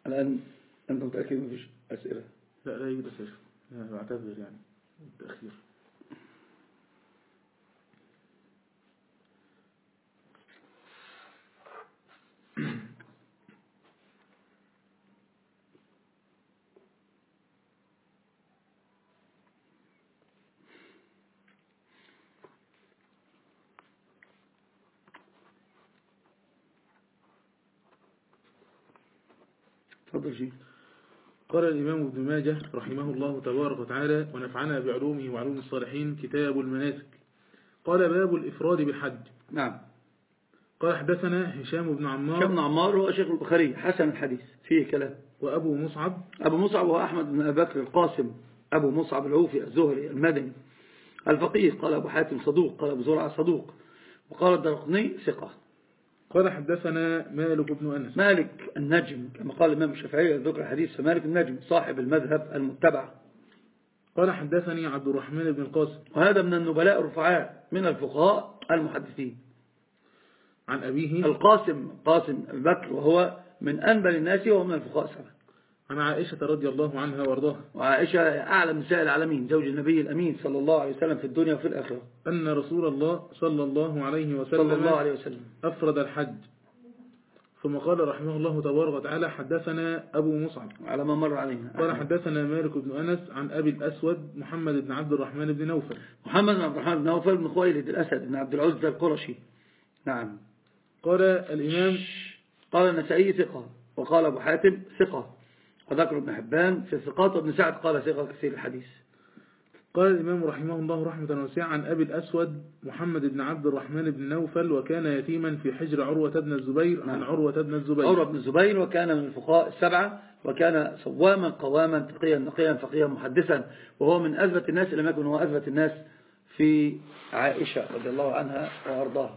الآن أنت متأكد مفيش أسئلة؟ لا يوجد أسئلة، أنا بعتذر يعني التأخير. تفضل شيء. قال الإمام ابن ماجه رحمه الله تبارك وتعالى ونفعنا بعلومه وعلوم الصالحين كتاب المناسك. قال باب الإفراد بالحج. نعم. قال حدثنا هشام بن عمار. هشام بن عمار هو شيخ البخاري حسن الحديث فيه كلام. وأبو مصعب. أبو مصعب هو أحمد بن أبي بكر القاسم أبو مصعب العوفي الزهري المدني الفقيه. قال أبو حاتم صدوق، قال أبو زرعة صدوق، وقال الدرقطني ثقة. قال حدثنا مالك بن أنس. مالك النجم كما قال الإمام الشافعي ذكر الحديث فمالك النجم صاحب المذهب المتبع. قال حدثني عبد الرحمن بن القاسم، وهذا من النبلاء الرفعاء من الفقهاء المحدثين. عن أبيه القاسم قاسم أبي بكر وهو من أنبل الناس وهو من الفقهاء السبعة. عن عائشة رضي الله عنها وارضاها. وعائشة أعلم نساء العالمين زوج النبي الأمين صلى الله عليه وسلم في الدنيا وفي الآخرة. أن رسول الله صلى الله عليه وسلم أفرد الحج. ثم قال رحمه الله تبارك وتعالى حدثنا أبو مصعب على ما مر علينا. قال حدثنا مالك بن أنس عن أبي الأسود محمد بن عبد الرحمن بن نوفل. محمد بن عبد الرحمن بن نوفل بن خويلد الأسد بن عبد العزة القرشي. نعم. قال الإمام قال النسائي ثقة، وقال أبو حاتم ثقة، وذكر ابن حبان في الثقات، وابن سعد قال ثقة كثير الحديث. قال الإمام رحمه الله رحمة واسعة عن أبي الأسود محمد بن عبد الرحمن بن نوفل وكان يتيما في حجر عروة بن الزبير. نعم. عن عروة بن الزبير. عروة بن الزبير وكان من الفقهاء السبعة، وكان صواما قواما تقيا نقيا فقيا محدثا، وهو من أثبت الناس لم يكن هو أثبت الناس في عائشة رضي الله عنها وأرضاها.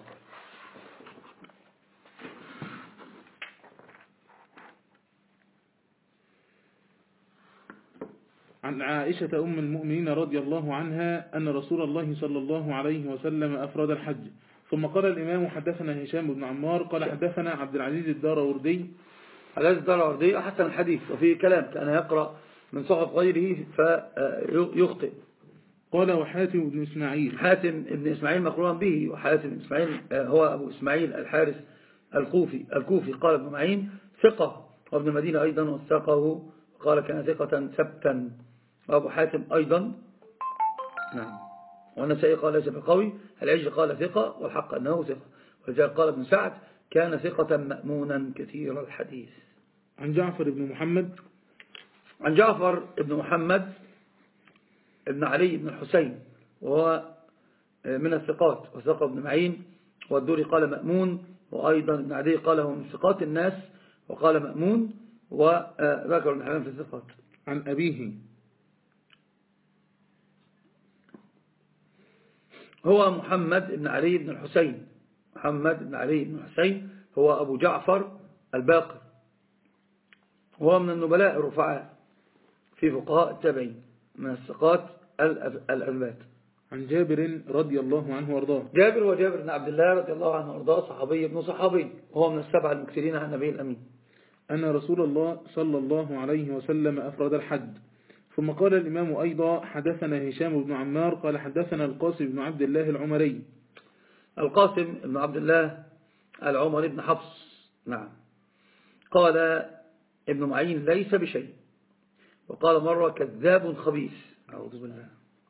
عن عائشة أم المؤمنين رضي الله عنها أن رسول الله صلى الله عليه وسلم أفرد الحج. ثم قال الإمام حدثنا هشام بن عمار قال حدثنا عبد العزيز الداراوردي. العزيز الداراوردي أحسن الحديث وفيه كلام، كان يقرأ من صحف غيره فيخطئ. قال وحاتم بن إسماعيل. حاتم بن إسماعيل مقرون به، وحاتم بن إسماعيل هو أبو إسماعيل الحارث الكوفي. قال ابن معين ثقة، وابن المدينة أيضا وثقه وقال كان ثقة ثبتا. وأبو حاتم أيضا. نعم. والنسائي قال ليس بقوي. العجل قال ثقة، والحق أنه ثقة. ولذلك قال ابن سعد كان ثقة مأمونا كثير الحديث. عن جعفر بن محمد. عن جعفر بن محمد ابن علي بن الحسين وهو من الثقات، وثقة ابن معين. والدوري قال مأمون، وأيضا ابن عدي قال هو من ثقات الناس وقال مأمون، وذكر ابن حبان في الثقات. عن أبيه هو محمد بن علي بن الحسين. محمد بن علي بن الحسين هو أبو جعفر الباقر، وهو من النبلاء الرفعاء في فقهاء التابعين من الثقات الأثبات. عن جابر رضي الله عنه وارضاه. جابر وجابر بن عبد الله رضي الله عنه وارضاه صحابي ابن صحابي، وهو من السبع المكثرين عن النبي الأمين. أن رسول الله صلى الله عليه وسلم أفرد الحج. ثم قال الإمام أيضا حدثنا هشام بن عمار قال حدثنا القاسم بن عبد الله العمري. القاسم بن عبد الله العمري بن حفص. نعم. قال ابن معين ليس بشيء، وقال مرة كذاب خبيث. أعوذ بالله.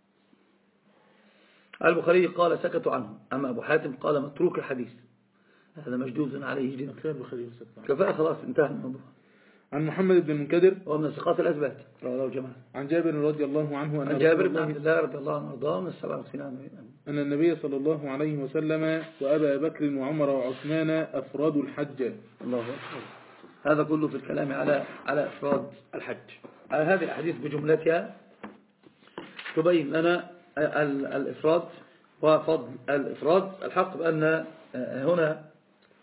البخاري قال سكتوا عنه، أما أبو حاتم قال متروك الحديث، هذا مجدوز عليه جدا. كفاءة خلاص انتهى الموضوع. عن محمد بن المنكدر ومن الثقات الأثبات رواه الجماعة. عن جابر رضي الله عنه عن جابر بن عبد الله رضي الله عنه وارضاه من السبع أن النبي صلى الله عليه وسلم وأبا بكر وعمر وعثمان أفرادوا الحج. الله أكبر. هذا كله في الكلام على أفراد الحج. على هذه الأحاديث بجملتها تبين لنا الإفراد وفضل الإفراد. الحق بأن هنا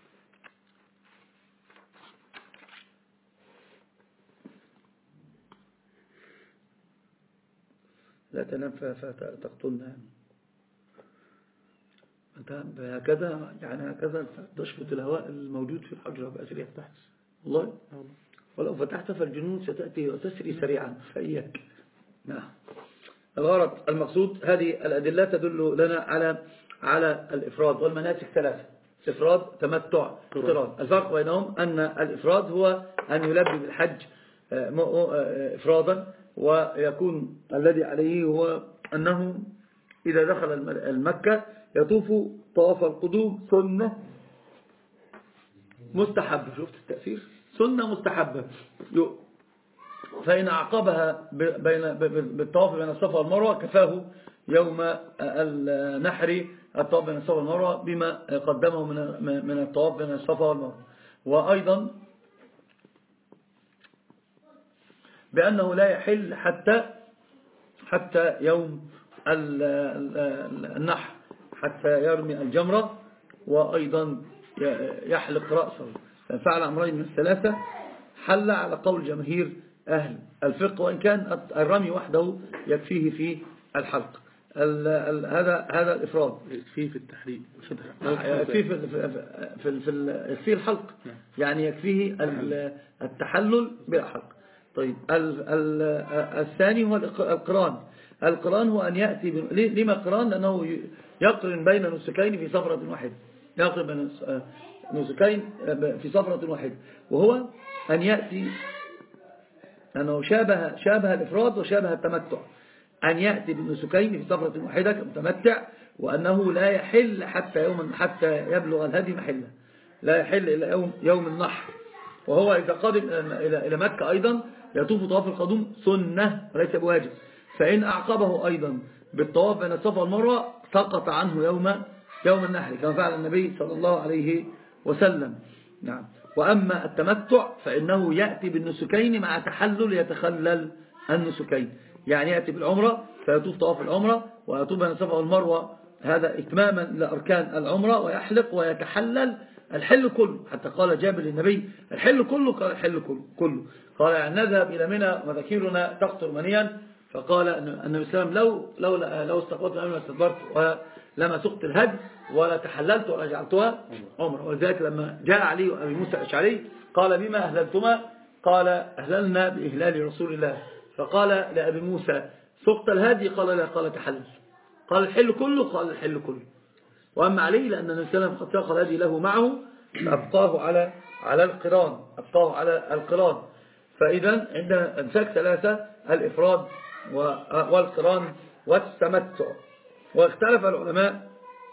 لا تنام فتقتلنا، أنت هكذا يعني هكذا تشفط الهواء الموجود في الحجرة بأسرها تحت. والله ولو فتحت فالجنون ستأتي وتسري سريعا فإياك. نعم. الغرض المقصود هذه الأدلة تدل لنا على الإفراد والمناسك ثلاثة: إفراد، تمتع، قران. الفرق بينهم أن الإفراد هو أن يلبي بالحج إفرادا، ويكون الذي عليه هو أنه إذا دخل المكة يطوف طواف القدوم سنة مستحبة. شفت التأثير؟ سنة مستحبة، فإن أعقبها بالطواف بين الصفا والمروة كفاه يوم النحر الطواف بين الصفا والمروة بما قدمه من الطواف بين الصفا والمروة. وأيضا بأنه لا يحل حتى يوم النحر، حتى يرمي الجمرة، وأيضا يحلق رأسه. فعل أمرين من الثلاثة حل على قول جماهير أهل الفقه، وإن كان الرمي وحده يكفيه في الحلق. هذا الإفراد يكفيه في التحليل، يكفيه الحلق، يعني يكفيه التحلل بالحلق. طيب الثاني هو القران. القران هو أن يأتي لما قران؟ لأنه يقرن بين نسكين في سفرة واحدة، يقرن بين نسكين في سفرة واحدة، وهو أن يأتي أنه شابه الإفراد وشابه التمتع، أن يأتي بالنسكين في سفرة واحدة كمتمتع، وأنه لا يحل حتى يبلغ الهدي محله، لا يحل إلى يوم النحر. وهو إذا قادم إلى مكة أيضا يطوف طواف القدوم سنة وليس بواجب، فإن أعقبه أيضا بالطواف بين الصفا والمروة سقط عنه يوم النحر كما فعل النبي صلى الله عليه وسلم. نعم. وأما التمتع فإنه يأتي بالنسكين مع تحلل يتخلل النسكين، يعني يأتي بالعمرة فيطوف طواف العمرة ويطوف بين الصفا والمروة، هذا إتماما لأركان العمرة، ويحلق ويتحلل الحل كله. حتى قال جابر للنبي: الحل كله؟ قال الحل كله. قال: يعني نذهب إلى منى وذكيرنا تقطر منيا. فقال النبي صلى الله عليه وسلم: لو استقبلت الأمر استدبرت ولما سقت الهدي ولا تحللت ولا جعلتها عمره. ولذلك لما جاء علي وأبي موسى الأشعري قال: بما أهللتما؟ قال: أهللنا بإهلال رسول الله. فقال لأبي موسى: سقت الهدي؟ قال: لا. قال: تحلل. قال: الحل كله؟ قال: الحل كله. وأما علي لأن النبي صلى الله عليه وسلم قد ساق الهدي له معه فأبقاه على القران. فإذا عندنا أمساك ثلاثة: الإفراد والقران والتمتع. واختلف العلماء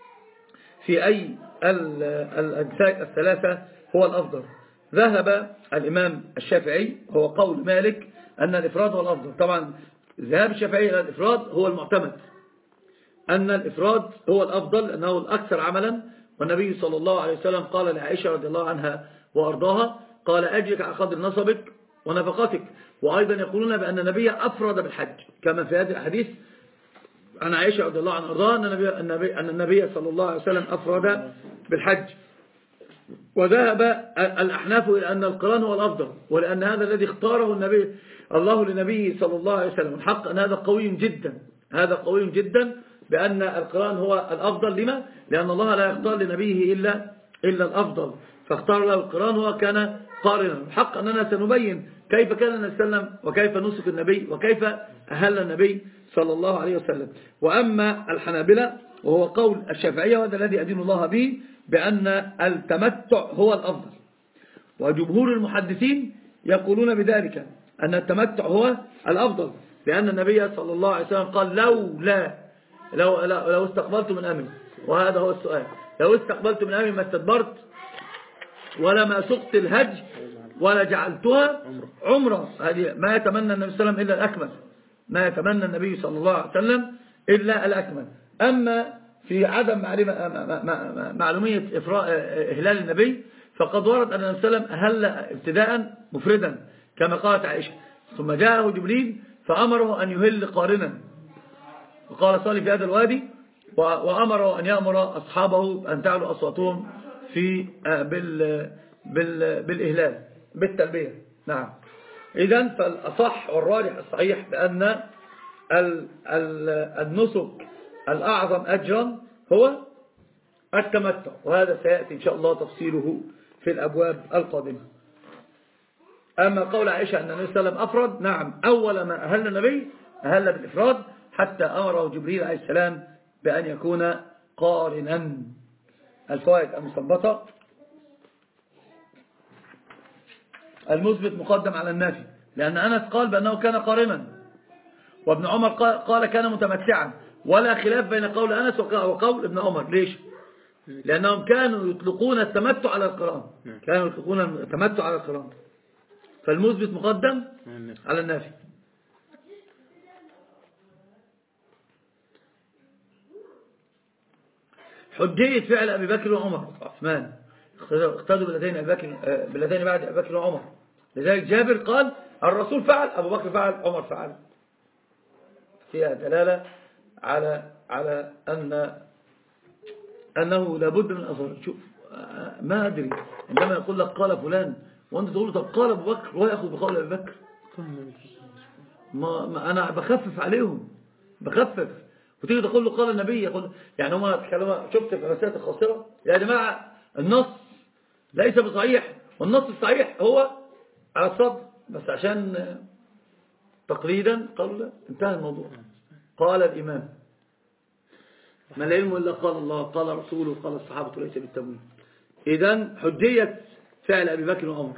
في أي الأمساك الثلاثة هو الأفضل. ذهب الإمام الشافعي، هو قول مالك، أن الإفراد هو الأفضل. طبعا ذهاب الشافعي إلى الإفراد هو المعتمد، أن الإفراد هو الأفضل لأنه الأكثر عملا. والنبي صلى الله عليه وسلم قال لعائشة رضي الله عنها وأرضاها: قال: أجرك على قدر نصبك ونفقتك. وأيضا يقولون بأن النبي أفرد بالحج، كما في هذا الحديث عن عائشة رضي الله عنها وأرضاها أن النبي صلى الله عليه وسلم أفرد بالحج. وذهب الأحناف إلى أن القران هو الأفضل، ولأن هذا الذي اختاره الله لنبيه صلى الله عليه وسلم. الحق أن هذا قوي جدا بأن القران هو الأفضل. لما؟ لأن الله لا يختار لنبيه إلا الأفضل، فاختار له القران وكان قارنا. الحق أننا سنبين كيف كان النبي صلى الله عليه وسلم وكيف نسك النبي وكيف أهل النبي صلى الله عليه وسلم. وأما الحنابلة وهو قول الشافعية، وهذا الذي أدين الله به، بأن التمتع هو الأفضل. وجمهور المحدثين يقولون بذلك، أن التمتع هو الأفضل، لأن النبي صلى الله عليه وسلم قال: لو استقبلت من أمري. وهذا هو السؤال: لو استقبلت من أمري ما استدبرت ولا ما سقت الهدي ولا جعلتها عمرة. هذه ما يتمنى النبي صلى الله عليه وسلم إلا الأكمل، ما يتمنى النبي صلى الله عليه وسلم إلا الأكمل. أما في عدم معلومية إهلال النبي فقد ورد أن النبي صلى الله عليه وسلم أهل ابتداء مفردا كما قالت عائشة، ثم جاءه جبريل فأمره أن يهل قارنا، وقال: صلي في هذا الوادي، وأمره أن يأمر أصحابه أن تعلوا أصواتهم بالإهلال بالتلبية. نعم. إذن فالأصح والراجح الصحيح بأن النسك الأعظم أجرا هو التمتع، وهذا سيأتي إن شاء الله تفصيله في الأبواب القادمة. أما قول عائشة أن النبي صلى الله عليه وسلم أفرد، نعم، أول ما أهل النبي أهل بالإفراد حتى أمره جبريل عليه السلام بأن يكون قارنا. الفوائد المستنبطة: المثبت مقدم على النافي، لأن أنس قال بأنه كان قارنا، وابن عمر قال كان متمتعا، ولا خلاف بين قول أنس وقول ابن عمر. ليش؟ لأنهم كانوا يطلقون التمتع على القران، كانوا يطلقون التمتع على القران، فالمثبت مقدم على النافي. حجية فعل أبي بكر وعمر وعثمان، اقتدوا بالذين بعد أبي بكر وعمر. لذلك جابر قال الرسول فعل، أبو بكر فعل، عمر فعل. فيها دلالة على أنه لابد من أظهر. شوف، ما أدري عندما يقول لك قال فلان وأنت تقول له طب قال أبو بكر ويأخذ بقول أبي بكر، ما أنا بخفف عليهم، بخفف. وتيجي تقول له قال النبي، يقول يعني هم تكلموا. شفت في الرسالة الخاصرة يا جماعة النص ليس بصحيح، والنص الصحيح هو على الصدر، بس عشان تقليدا قالوا لا، انتهى الموضوع. قال الإمام، ما العلم إلا قال الله قال رسوله قال الصحابة ليس بالتمويل. إذن حجية فعل أبي بكر وعمر.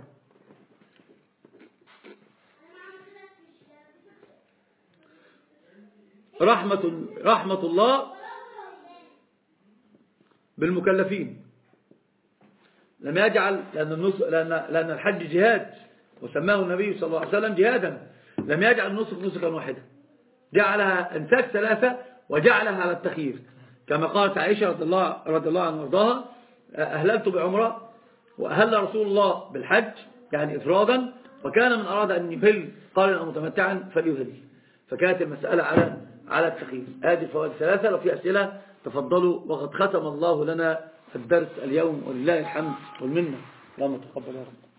رحمة الله بالمكلفين، لم يجعل، لأن الحج جهاد وسماه النبي صلى الله عليه وسلم جهادا، لم يجعل النسك نسكا واحدا، جعلها أنساك ثلاثة وجعلها على التخيير، كما قالت عائشة رضي الله عنها وارضاها: أهللت بعمرة وأهل رسول الله بالحج، يعني إفرادا، وكان من أراد أن يهل قارنا متمتعا فليهل. فكانت المسألة على التخيير. هذه الفوائد ثلاثة. لو في أسئلة تفضلوا، وقد ختم الله لنا الدرس اليوم ولله الحمد والمنة. اللهم تقبل يا رب.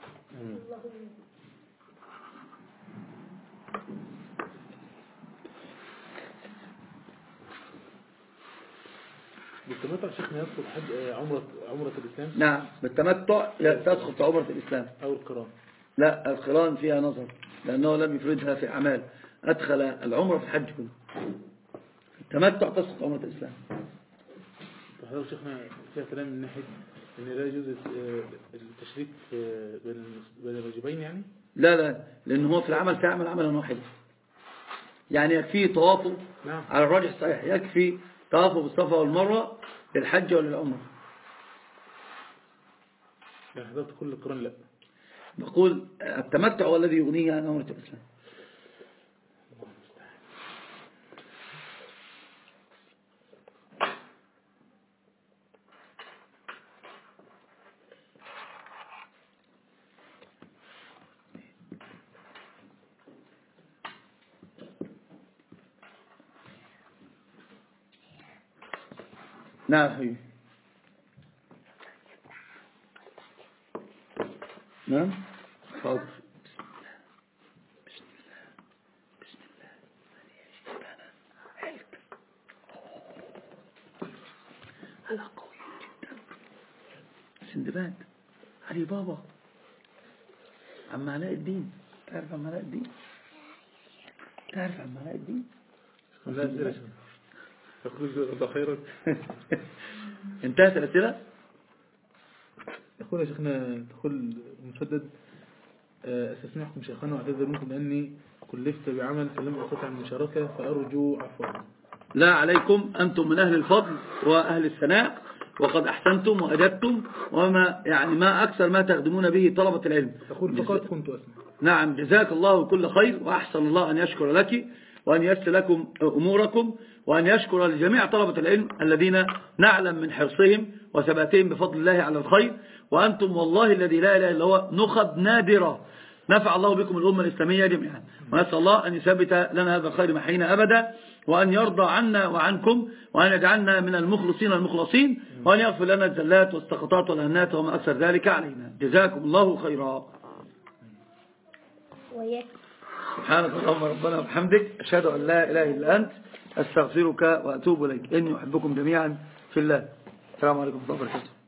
بالتمتع شيخنا يدخل حج عمرة الإسلام؟ نعم، بالتمتع تدخل في عمرة الإسلام. أو القران؟ لا، القران فيها نظر، لأنه لم يفردها في أعمال، أدخل العمرة في الحج كله. التمتع تدخل في عمرة الإسلام. فحضرتك شيخنا فيها كلام من ناحية أن لا يجوز التشريك بين الواجبين يعني؟ لا، لأنه هو في العمل تعمل عملا واحدا، يعني يكفي طوافه. نعم. على الراجح الصحيح يكفي طوافه بالصفا والمروة للحج وللعمرة. يعني حضرتك كل القرآن لا؟ بقول التمتع هو الذي يغنيه عن عمرة الإسلام. نعم حبيبي. نعم حاضر. بسم الله على قوي جدا. سندباد علي بابا، عم علاء الدين. تعرف عم علاء الدين؟ لا أسئلة يقول جزاك الله خيرا. انتهت الأسئلة. يقول يا شيخنا تقول مسدد: أستسمعكم شيخنا واعتذر منكم لأني كلفت بعمل فلم أستطع المشاركة فأرجو عفوا. لا عليكم، أنتم من أهل الفضل وأهل الثناء، وقد أحسنتم وأجبتم، وما يعني ما أكثر ما تخدمون به طلبة العلم. تقول فقط كنت أسمع. نعم، جزاك الله كل خير، وأحسن الله أن يشكر لك وأن ييسر لكم أموركم، وأن يشكر لجميع طلبة العلم الذين نعلم من حرصهم وثباتهم بفضل الله على الخير. وأنتم والله الذي لا إله إلا هو نخب نادرة، نفع الله بكم الأمة الإسلامية جميعا، ونسأل الله أن يثبت لنا هذا الخير محينا أبدا، وأن يرضى عنا وعنكم، وأن يجعلنا من المخلصين المخلصين، وأن يغفر لنا الزلات والسقطات والهنات وما أكثر ذلك علينا. جزاكم الله خيرا. سبحانك اللهم ربنا وبحمدك، أشهد أن لا إله إلا أنت، أستغفرك وأتوب إليك، إني أحبكم جميعا في الله. السلام عليكم ورحمة الله وبركاته.